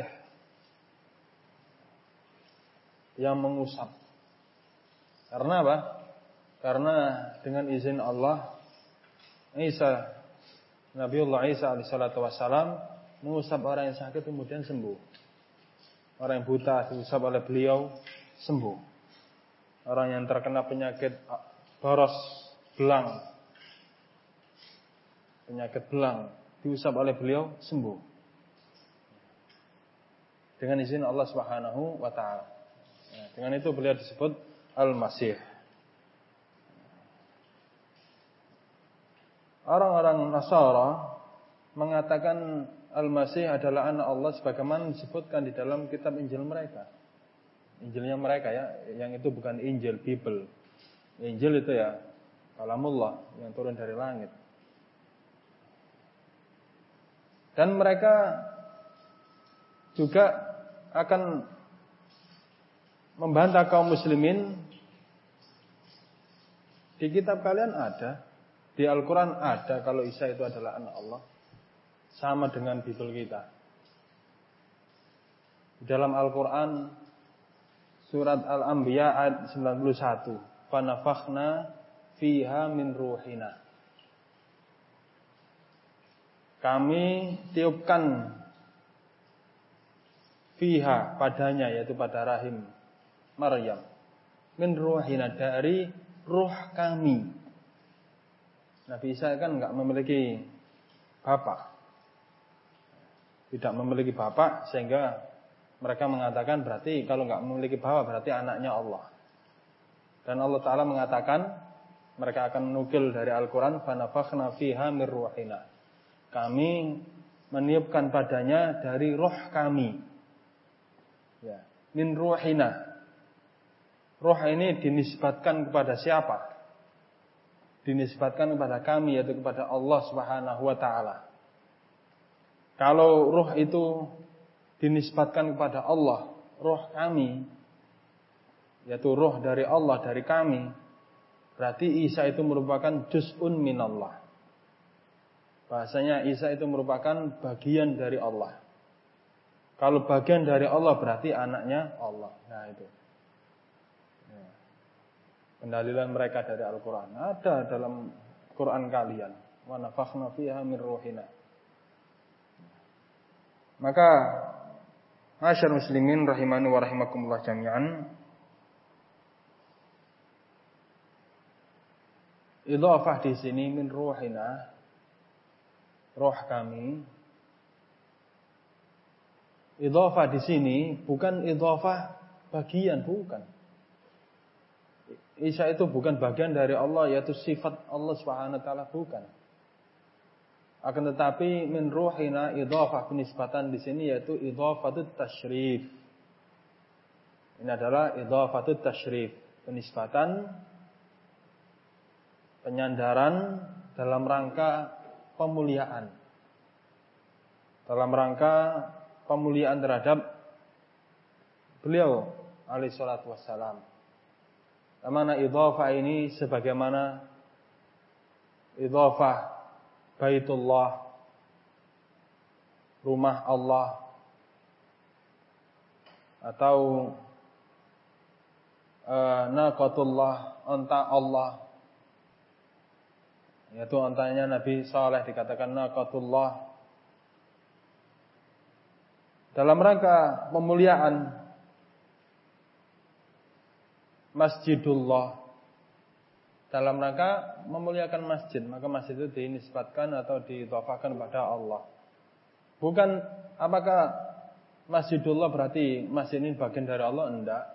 yang mengusap. Karena apa? Karena dengan izin Allah, Isa, Nabiullah Isa alaihissalatu wassalam mengusap orang yang sakit kemudian sembuh. Orang yang buta diusap oleh beliau sembuh. Orang yang terkena penyakit boros belang, penyakit belang, diusap oleh beliau sembuh. Dengan izin Allah Subhanahu wa taala. Ya, dengan itu beliau disebut Al-Masih. Orang-orang Nasara mengatakan Al-Masih adalah anak Allah sebagaimana disebutkan di dalam kitab Injil mereka. Injilnya mereka ya, yang itu bukan Injil Bible. Injil itu ya kalamullah yang turun dari langit. Dan mereka juga akan membantah kaum muslimin. Di kitab kalian ada, di Al-Quran ada kalau Isa itu adalah anak Allah, sama dengan Bible kita. Di dalam Al-Quran surat Al-Anbiya ayat sembilan puluh satu, fanafakhna fiha min ruhina. Kami tiupkan fiha padanya, yaitu pada rahim Maryam, min ruhina, dari ruh kami. Nabi Isa kan enggak memiliki bapak, tidak memiliki bapak, sehingga mereka mengatakan berarti kalau enggak memiliki bapak berarti anaknya Allah. Dan Allah Ta'ala mengatakan, mereka akan menukil dari Al-Quran, fanafakhna fiha min ruhina. Kami meniupkan padanya dari roh kami. Ya, min ruhina. Roh ini dinisbatkan kepada siapa? dinisbatkan kepada kami, yaitu kepada Allah Subhanahu wa taala. Kalau ruh itu dinisbatkan kepada Allah, ruh kami, yaitu ruh dari Allah, dari kami, berarti Isa itu merupakan juz'un minallah. Bahasanya Isa itu merupakan bagian dari Allah. Kalau bagian dari Allah berarti anaknya Allah. Nah itu. Ya. Pendalilan mereka dari Al-Quran. Ada dalam Quran kalian. Wa nafakhna fiha min ruhina. Maka masyarakat muslimin rahimani wa rahimakumullah jami'an. Idhafah di sini min ruhina, roh kami. Idhafah di sini bukan idhafah bagian, bukan. Isa itu bukan bagian dari Allah, yaitu sifat Allah Subhanahu wa taala, bukan. Akan tetapi min ruhina, idhafah penisbatan di sini yaitu idhafatut tasyrif. Ini adalah idhafatut tasyrif, penisbatan, penyandaran dalam rangka pemuliaan. Dalam rangka pemuliaan terhadap beliau alaihi salatu wassalam. Mana idhafah ini sebagaimana idhafah Baitullah, rumah Allah, atau uh, naqatullah, onta Allah, yaitu ontanya Nabi Saleh dikatakan naqatullah. Dalam rangka pemuliaan Masjidullah, dalam rangka memuliakan masjid, maka masjid itu dinisbatkan atau diidhafahkan kepada Allah. Bukan apakah Masjidullah berarti masjid ini bagian dari Allah? Enggak.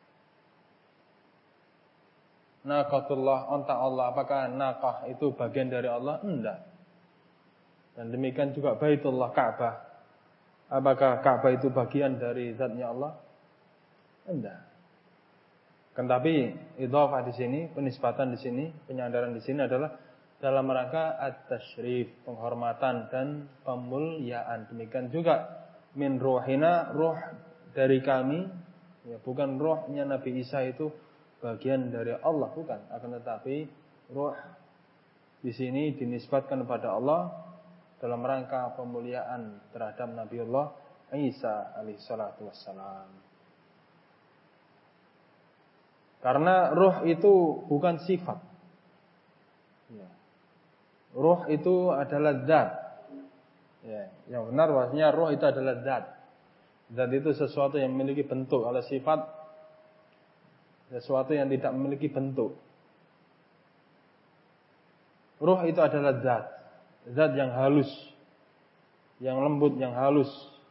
Naqatullah, onta Allah, apakah naqah itu bagian dari Allah? Enggak. Dan demikian juga Baitullah, Ka'bah, apakah Ka'bah itu bagian dari zatnya Allah? Enggak. Kan tapi idhafah di sini, penisbatan di sini, penyandaran di sini adalah dalam rangka at-tasyrif, penghormatan dan pemuliaan. Demikian juga min ruhina, ruh dari kami, ya bukan ruhnya Nabi Isa itu bagian dari Allah, bukan. Akan tetapi ruh di sini dinisbatkan kepada Allah dalam rangka pemuliaan terhadap Nabiullah Isa alaihi salatu wassalam. Karena ruh itu bukan sifat. Ya. Ruh itu adalah zat. Ya, yang benar bahasanya ruh itu adalah zat. Zat itu sesuatu yang memiliki bentuk. Kalau sifat, sesuatu yang tidak memiliki bentuk. Ruh itu adalah zat. Zat yang halus, yang lembut, yang halus,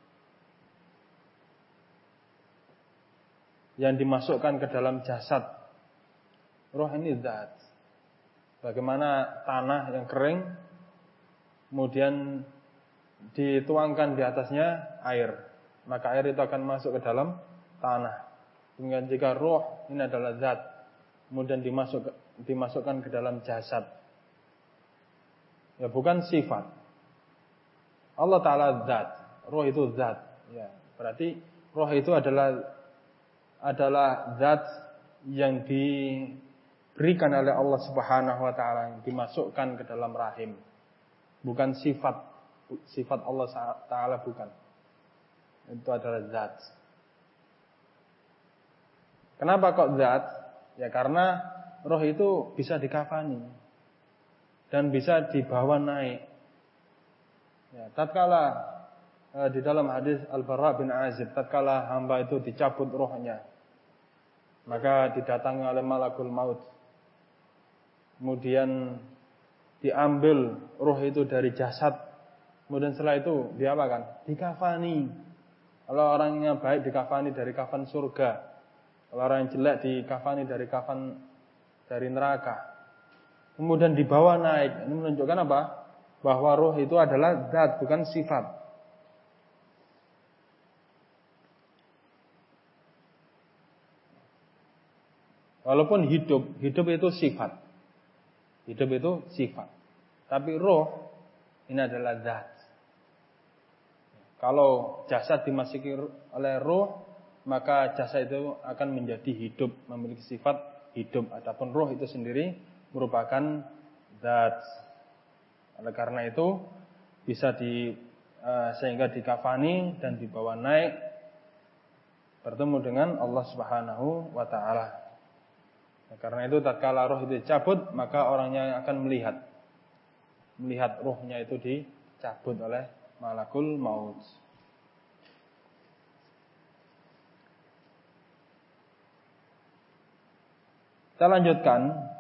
yang dimasukkan ke dalam jasad. Ruh ini zat. Bagaimana tanah yang kering, kemudian dituangkan di atasnya air, maka air itu akan masuk ke dalam tanah. Demikian jika ruh ini adalah zat, kemudian dimasuk, dimasukkan ke dalam jasad, ya bukan sifat. Allah Ta'ala zat, ruh itu zat. Ya, berarti ruh itu adalah adalah zat yang diberikan oleh Allah Subhanahu wa taala, yang dimasukkan ke dalam rahim. Bukan sifat sifat Allah Ta'ala, bukan. Itu adalah zat. Kenapa kok zat? Ya karena roh itu bisa dikafani dan bisa dibawa naik. Ya, tatkala eh, di dalam hadis Al-Bara bin Azib, tatkala hamba itu dicabut rohnya, maka didatangi oleh malakul maut. Kemudian diambil roh itu dari jasad. Kemudian setelah itu diapakan? Dikafani. Kalau orangnya baik dikafani dari kafan surga. Kalau orang yang jelek dikafani dari kafan dari neraka. Kemudian dibawa naik. Ini menunjukkan apa? Bahwa roh itu adalah zat, bukan sifat. Walaupun hidup, hidup itu sifat. Hidup itu sifat. Tapi roh ini adalah zat. Kalau jasad dimasuki oleh roh, maka jasad itu akan menjadi hidup, memiliki sifat hidup. Adapun roh itu sendiri merupakan zat. Oleh karena itu bisa di uh, sehingga dikafani dan dibawa naik bertemu dengan Allah Subhanahu wa taala. Nah, karena itu tatkala roh itu dicabut, maka orangnya akan melihat melihat rohnya itu dicabut oleh malakul maut. Kita lanjutkan.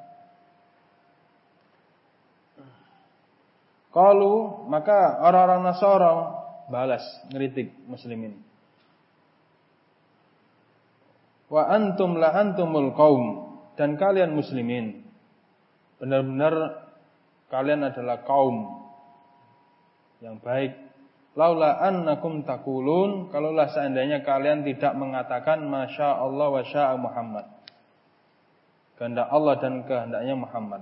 Qalu, maka orang-orang Nasara balas ngeritik muslimin. Wa antum la antumul qaum, dan kalian muslimin benar-benar kalian adalah kaum yang baik. Laula annakum taqulun, kalaulah seandainya kalian tidak mengatakan masya Allah wa syaa Muhammad, kehendak Allah dan kehendaknya Muhammad.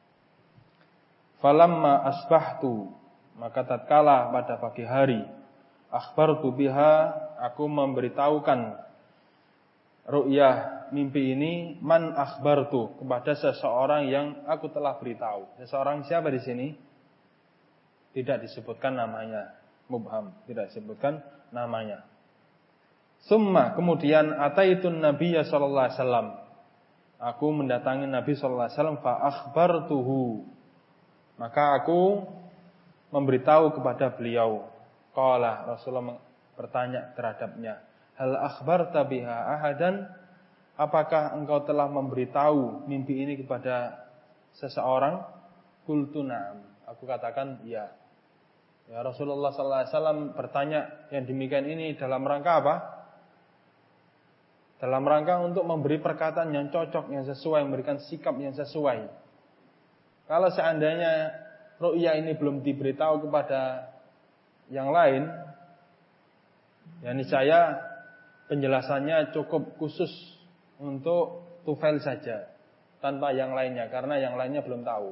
Falamma asbahtu, maka tatkala pada pagi hari, akhbartu biha, aku memberitahukan ru'yah mimpi ini, man akhbartu, kepada seseorang yang aku telah beritahu. Seseorang siapa di sini? Tidak disebutkan namanya, mubham, tidak disebutkan namanya. Summa, kemudian ataitun Nabiyya sallallahu alaihi wasallam, aku mendatangi Nabi sallallahu alaihi wasallam, fa akhbartuhu, maka aku memberitahu kepada beliau. Qala, Rasulullah bertanya terhadapnya, hal akhbarta biha ahadan, apakah engkau telah memberitahu mimpi ini kepada seseorang? Qultu na'am, aku katakan ya. Ya, Rasulullah sallallahu alaihi wasallam bertanya yang demikian ini dalam rangka apa? Dalam rangka untuk memberi perkataan yang cocok, yang sesuai, memberikan sikap yang sesuai. Kalau seandainya ru'yah ini belum diberitahu kepada yang lain, ya niscaya penjelasannya cukup khusus untuk Tufail saja, tanpa yang lainnya, karena yang lainnya belum tahu.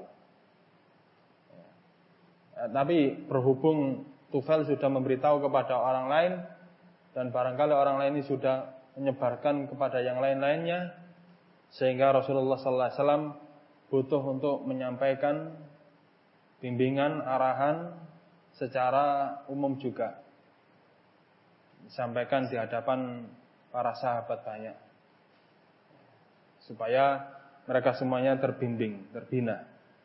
Ya, tapi berhubung Tufail sudah memberitahu kepada orang lain, dan barangkali orang lain ini sudah menyebarkan kepada yang lain-lainnya, sehingga Rasulullah sallallahu alaihi wasallam butuh untuk menyampaikan bimbingan, arahan secara umum juga, disampaikan di hadapan para sahabat banyak, supaya mereka semuanya terbimbing, terbina.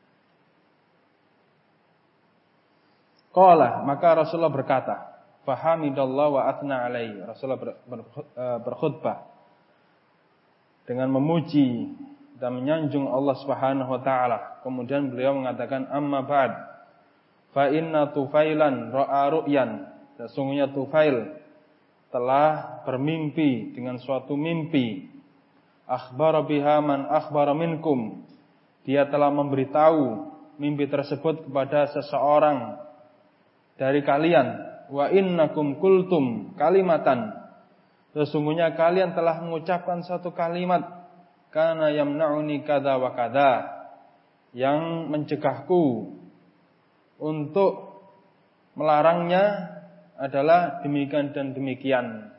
Qala, maka Rasulullah berkata, fahamidallah wa athna alaihi. Rasulullah ber, ber, berkhutbah dengan memuji dan menyanjung Allah Subhanahu wa taala. Kemudian beliau mengatakan, amma ba'd, fa inna Tufailan ra'a ru'yan, sesungguhnya Tufail telah bermimpi dengan suatu mimpi. Akhbara biha man akhbara minkum, dia telah memberitahu mimpi tersebut kepada seseorang dari kalian. Wa innakum qultum kalimatan, sesungguhnya kalian telah mengucapkan satu kalimat, kana yamna'uni kadza wa kadza, yang mencegahku untuk melarangnya adalah demikian dan demikian.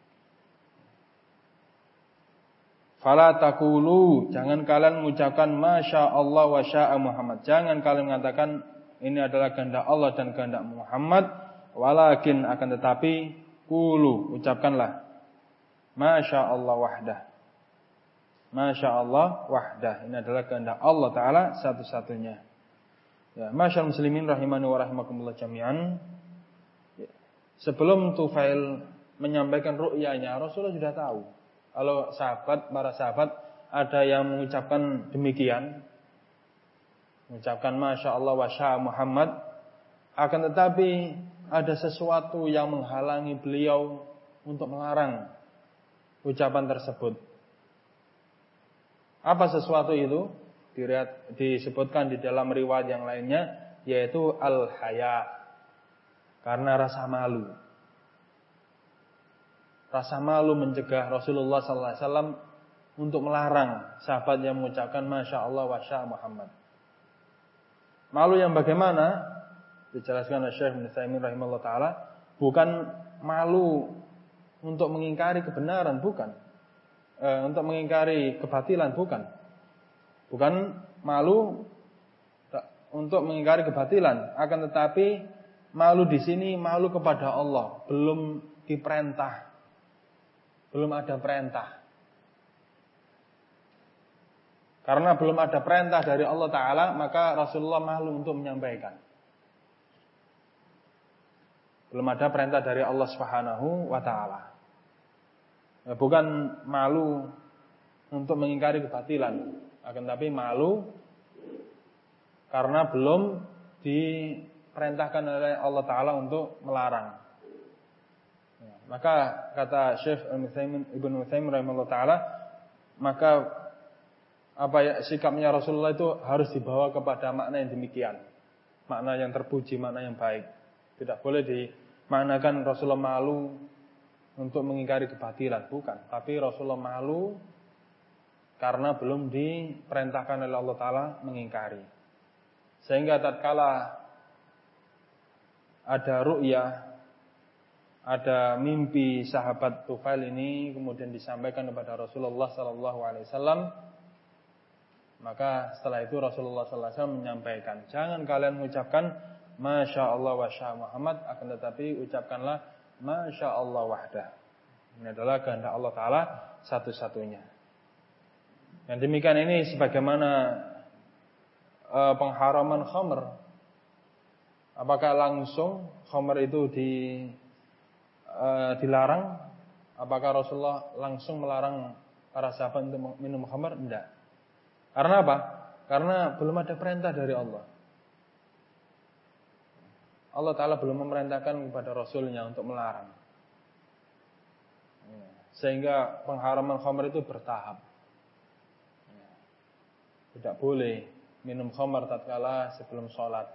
Fala taqulu, jangan kalian mengucapkan masya Allah wa syaa Muhammad, jangan kalian mengatakan ini adalah kehendak Allah dan kehendak Muhammad, walakin akan tetapi qulu, ucapkanlah masya Allah wahdah. Masya Allah wahdah, ini adalah kehendak Allah Ta'ala satu-satunya. Ya, masyaallah muslimin rahimani wa rahimakumullah jami'an. Ya, sebelum Tufail menyampaikan ru'yanya, Rasulullah sudah tahu kalau sahabat, para sahabat ada yang mengucapkan demikian, mengucapkan Masya Allah wa syaa Muhammad, akan tetapi ada sesuatu yang menghalangi beliau untuk melarang ucapan tersebut. Apa sesuatu itu? Disebutkan di dalam riwayat yang lainnya, yaitu al-haya, karena rasa malu. Rasa malu mencegah Rasulullah sallallahu alaihi wasallam untuk melarang sahabat yang mengucapkan Masya Allah wa syaa Muhammad. Malu yang bagaimana? Dijelaskan oleh Syekh Ibnu Utsaimin rahimahullah taala, bukan malu untuk mengingkari kebenaran, bukan. E, untuk mengingkari kebatilan, bukan. Bukan malu untuk mengingkari kebatilan, akan tetapi malu di sini malu kepada Allah, belum diperintah. Belum ada perintah. Karena belum ada perintah dari Allah Ta'ala, maka Rasulullah malu untuk menyampaikan. Belum ada perintah dari Allah Subhanahu wa Ta'ala. Bukan malu untuk mengingkari kebatilan, akan tapi malu karena belum diperintahkan oleh Allah Ta'ala untuk melarang. Maka kata Syekh Ibnu Utsaimin rahimahullah ta'ala, maka apa ya, sikapnya Rasulullah itu harus dibawa kepada makna yang demikian, makna yang terpuji, makna yang baik. Tidak boleh dimaknakan Rasulullah malu untuk mengingkari kebatilan, bukan. Tapi Rasulullah malu karena belum diperintahkan oleh Allah Ta'ala mengingkari. Sehingga tatkala ada ru'yah, ada mimpi sahabat Tufail ini kemudian disampaikan kepada Rasulullah sallallahu alaihi wasallam, maka setelah itu Rasulullah sallallahu alaihi wasallam menyampaikan, jangan kalian mengucapkan Masya Allah wa sya Muhammad, akan tetapi ucapkanlah Masya Allah wahdah. Ini adalah kehendak Allah Ta'ala satu-satunya. Yang demikian ini sebagaimana e, pengharaman khamr. Apakah langsung khamr itu di, e, dilarang? Apakah Rasulullah langsung melarang para sahabat untuk minum khamr? Tidak. Karena apa? Karena belum ada perintah dari Allah. Allah Ta'ala belum memerintahkan kepada Rasulnya untuk melarang. Sehingga pengharaman khamr itu bertahap. Tidak boleh minum khamr tatkala sebelum sholat.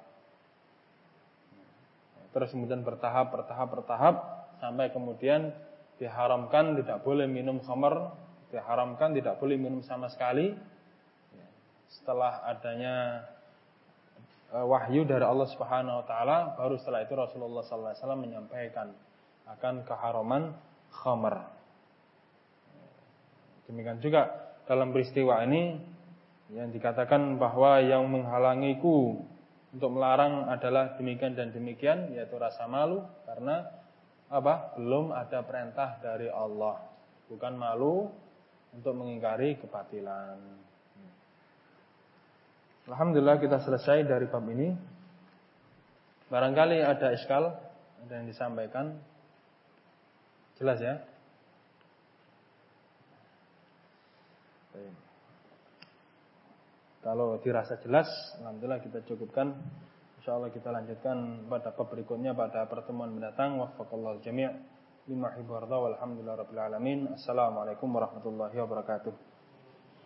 Terus kemudian bertahap, bertahap, bertahap sampai kemudian diharamkan tidak boleh minum khamr, diharamkan tidak boleh minum sama sekali. Setelah adanya wahyu dari Allah Subhanahu wa taala, baru setelah itu Rasulullah sallallahu alaihi wasallam menyampaikan akan keharaman khamr. Demikian juga dalam peristiwa ini yang dikatakan bahwa yang menghalangiku untuk melarang adalah demikian dan demikian, yaitu rasa malu karena apa? Belum ada perintah dari Allah. Bukan malu untuk mengingkari kebatilan. Alhamdulillah kita selesai dari bab ini. Barangkali ada iskal, ada yang disampaikan. Jelas ya? Baik. Kalau dirasa jelas, alhamdulillah kita cukupkan. Insyaallah kita lanjutkan pada bab berikutnya pada pertemuan mendatang. Waffaqallahu jami' lima yuhibbu warda walhamdulillahirabbil alamin. Assalamualaikum warahmatullahi wabarakatuh.